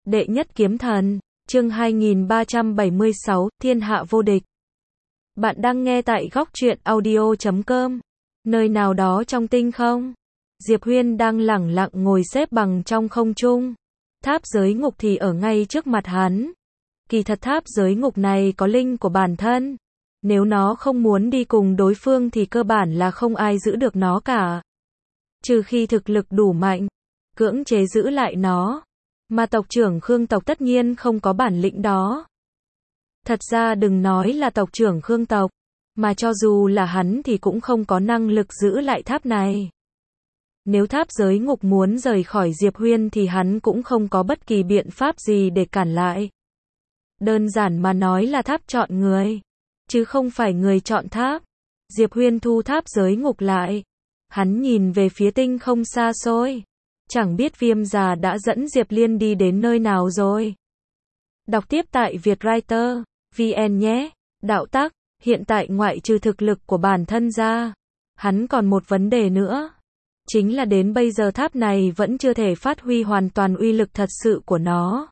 Đệ nhất kiếm thần, chương 2376, thiên hạ vô địch. Bạn đang nghe tại góc truyện audio.com. Nơi nào đó trong tinh không, Diệp Huyên đang lẳng lặng ngồi xếp bằng trong không trung. Tháp giới ngục thì ở ngay trước mặt hắn. Kỳ thật tháp giới ngục này có linh của bản thân. Nếu nó không muốn đi cùng đối phương thì cơ bản là không ai giữ được nó cả. Trừ khi thực lực đủ mạnh, cưỡng chế giữ lại nó. Mà tộc trưởng Khương tộc tất nhiên không có bản lĩnh đó. Thật ra đừng nói là tộc trưởng Khương tộc, mà cho dù là hắn thì cũng không có năng lực giữ lại tháp này. Nếu tháp giới ngục muốn rời khỏi Diệp Huyên thì hắn cũng không có bất kỳ biện pháp gì để cản lại. Đơn giản mà nói là tháp chọn người, chứ không phải người chọn tháp. Diệp Huyên thu tháp giới ngục lại. Hắn nhìn về phía tinh không xa xôi. Chẳng biết Viêm già đã dẫn Diệp Liên đi đến nơi nào rồi. Đọc tiếp tại Vietwriter VN nhé. Đạo tắc, hiện tại ngoại trừ thực lực của bản thân ra, hắn còn một vấn đề nữa. Chính là đến bây giờ tháp này vẫn chưa thể phát huy hoàn toàn uy lực thật sự của nó.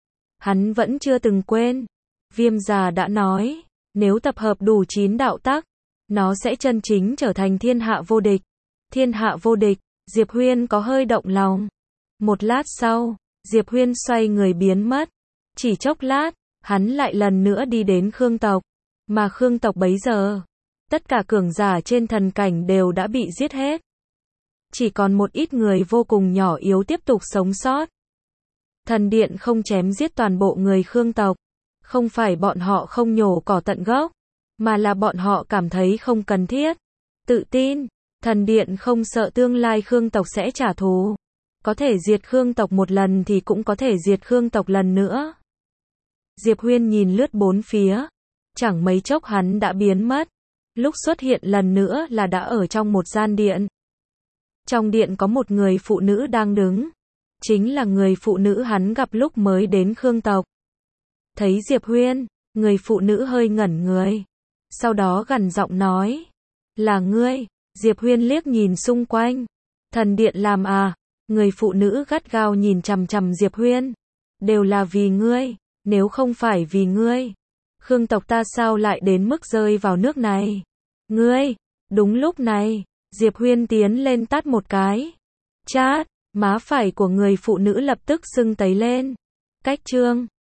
Hắn vẫn chưa từng quên. Viêm già đã nói, nếu tập hợp đủ 9 đạo tắc, nó sẽ chân chính trở thành thiên hạ vô địch. Thiên hạ vô địch, Diệp Huyên có hơi động lòng. Một lát sau, Diệp Huyên xoay người biến mất. Chỉ chốc lát, hắn lại lần nữa đi đến Khương tộc. Mà Khương tộc bấy giờ, tất cả cường giả trên thần cảnh đều đã bị giết hết. Chỉ còn một ít người vô cùng nhỏ yếu tiếp tục sống sót. Thần điện không chém giết toàn bộ người Khương tộc. Không phải bọn họ không nhổ cỏ tận gốc, mà là bọn họ cảm thấy không cần thiết. Tự tin, thần điện không sợ tương lai Khương tộc sẽ trả thù. Có thể diệt Khương tộc một lần thì cũng có thể diệt Khương tộc lần nữa. Diệp Huyên nhìn lướt bốn phía. Chẳng mấy chốc hắn đã biến mất. Lúc xuất hiện lần nữa là đã ở trong một gian điện. Trong điện có một người phụ nữ đang đứng. Chính là người phụ nữ hắn gặp lúc mới đến Khương tộc. Thấy Diệp Huyên, người phụ nữ hơi ngẩn người. Sau đó gằn giọng nói. Là ngươi. Diệp Huyên liếc nhìn xung quanh. Thần điện làm à? Người phụ nữ gắt gao nhìn chằm chằm Diệp Huyên. Đều là vì ngươi. Nếu không phải vì ngươi, Khương tộc ta sao lại đến mức rơi vào nước này? Ngươi! Đúng lúc này, Diệp Huyên tiến lên tát một cái. Chát! Má phải của người phụ nữ lập tức sưng tấy lên. Cách chương